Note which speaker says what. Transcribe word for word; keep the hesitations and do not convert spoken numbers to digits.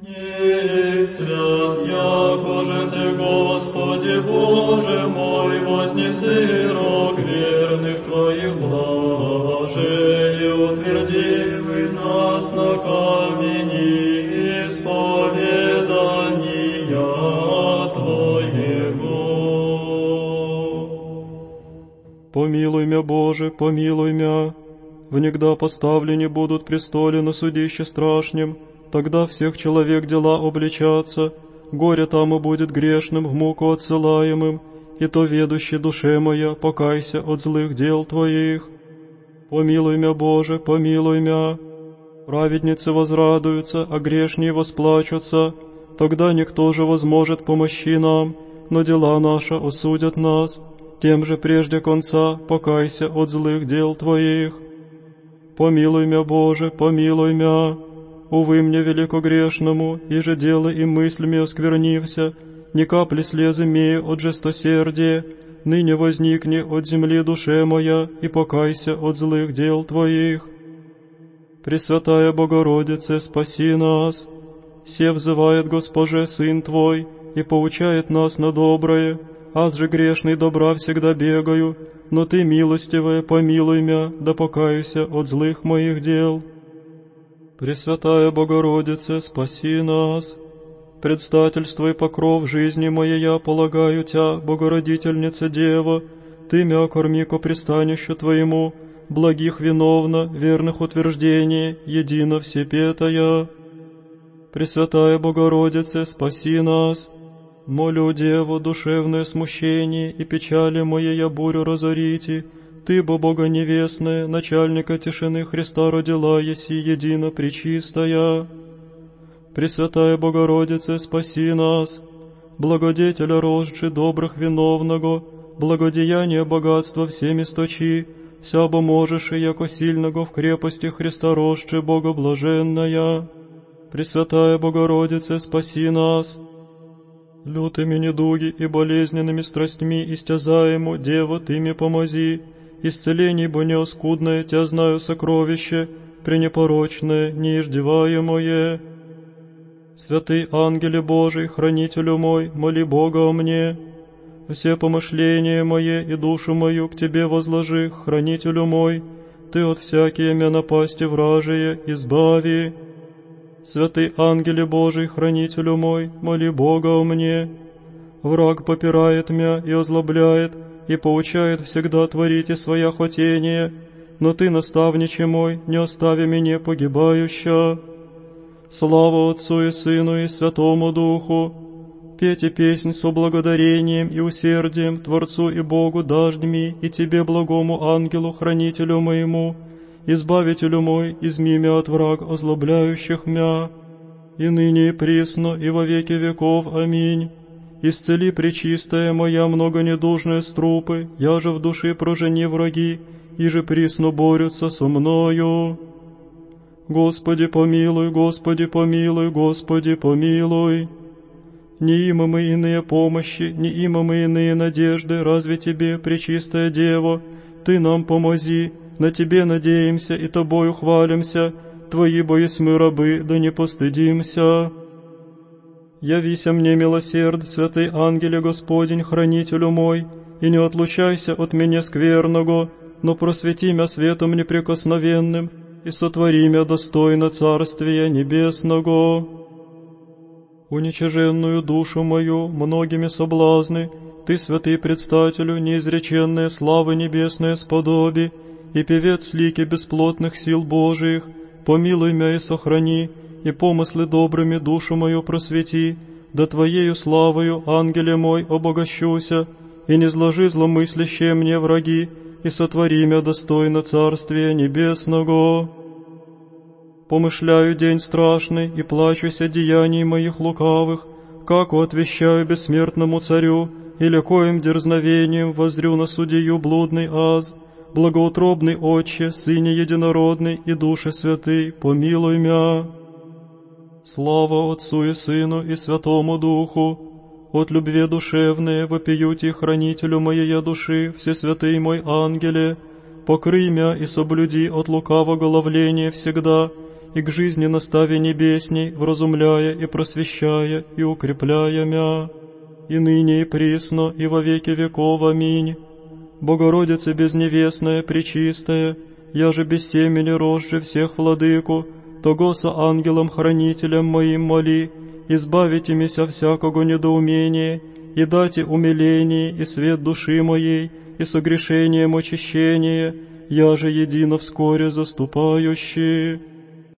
Speaker 1: Не свят, якоже Ты, Господи Боже мой, вознеси рог верных Твоих блаже, и утверди нас на камени исповедания Твоего.
Speaker 2: Помилуй мя, Боже, помилуй мя. Внегда поставлены будут престолы на судище страшнем, тогда всех человек дела обличатся, горе там и будет грешным, в муку отсылаемым, и то ведущий душе моя, покайся от злых дел твоих. Помилуй мя, Боже, помилуй мя. Праведницы возрадуются, а грешние восплачутся, тогда никто же возможет помощи нам, но дела наши осудят нас, тем же прежде конца покайся от злых дел твоих. Помилуй мя, Боже, помилуй мя. Увы мне великогрешному, и же дело и мыслями осквернився, ни капли слез имею от жестосердия, ныне возникни от земли душе моя, и покайся от злых дел Твоих. Пресвятая Богородице, спаси нас. Се взывает Госпоже Сын Твой, и поучает нас на доброе, аз же грешный добра всегда бегаю, но Ты, милостивая, помилуй мя, да покаюся от злых моих дел. Пресвятая Богородице, спаси нас. Предстательство и покров жизни моей я полагаю Тя, Богородительница Дева, Ты мя корми ко пристанищу Твоему, благих виновна, верных утверждений, едино всепетая. Пресвятая Богородице, спаси нас. Молю Деву душевное смущение и печали моей бурю разорите, Ты, бо Бога невестная, начальника тишины Христа родила, еси едино пречистая. Пресвятая Богородице, спаси нас. Благодетеля рожчи добрых виновного, благодеяние богатства всеми сточи, вся бо можешь, и яко сильного в крепости Христа рожчи Богоблаженная. Пресвятая Богородице, спаси нас. Лютыми недуги и болезненными страстьми истязаему, Дева, Ты мне помози, исцелений бо неоскудное Тя знаю сокровище, пренепорочное, неиждеваемое. Святый ангеле Божий, хранителю мой, моли Бога о мне. Все помышления мои и душу мою к Тебе возложи, хранителю мой, Ты от всякие мя напасти вражие избави. Святый ангеле Божий, хранителю мой, моли Бога о мне. Враг попирает мя и озлобляет, и поучает всегда творите своя хотения, но Ты, наставниче мой, не остави меня погибающа. Слава Отцу и Сыну и Святому Духу. Пейте песнь со благодарением и усердием Творцу и Богу дождьми, и Тебе, благому ангелу, хранителю моему, Избавителю мой, изми мя от враг озлобляющих мя, и ныне и присно, и во веки веков. Аминь. Исцели, пречистая моя многонедужные струпы, я же в души прожени враги, и же присно борются со мною. Господи помилуй, Господи помилуй, Господи помилуй. Не има мы иные помощи, не има мы иные надежды, разве Тебе, пречистая Дева, Ты нам помози, на Тебе надеемся и Тобою хвалимся, Твои боясь мы рабы, да не постыдимся. Явися мне, милосерд, святый ангеле Господень, хранителю мой, и не отлучайся от меня скверного, но просвети мя светом неприкосновенным, и сотвори мя достойно Царствия Небесного. Уничиженную душу мою многими соблазны, Ты, святый предстателю, неизреченные славы небесные сподоби, и певец лики бесплотных сил Божиих, помилуй мя и сохрани, и помыслы добрыми душу мою просвети, да Твоею славою, ангеле мой, обогащуся, и не зложи зломыслящие мне враги, и сотвори мя достойно Царствия Небесного. Помышляю день страшный, и плачуся деяний моих лукавых, как отвещаю бессмертному царю, и ликоем дерзновением воззрю на судью блудный аз. Благоутробный Отче, Сыне Единородный и Душе Святый, помилуй мя. Слава Отцу и Сыну и Святому Духу. От любви душевные вопиюти хранителю моей души, всесвятый мой ангеле, покрый мя и соблюди от лукавого ловления всегда, и к жизни настави небесней, вразумляя и просвещая и укрепляя мя, и ныне и присно, и во веки веков. Аминь. Богородица безневестная, пречистая, я же без семени рожжи всех владыку, того со ангелом-хранителем моим моли, избавите меня всякого недоумения, и дайте умиление и свет души моей, и согрешением очищение, я же едино вскоре заступающий.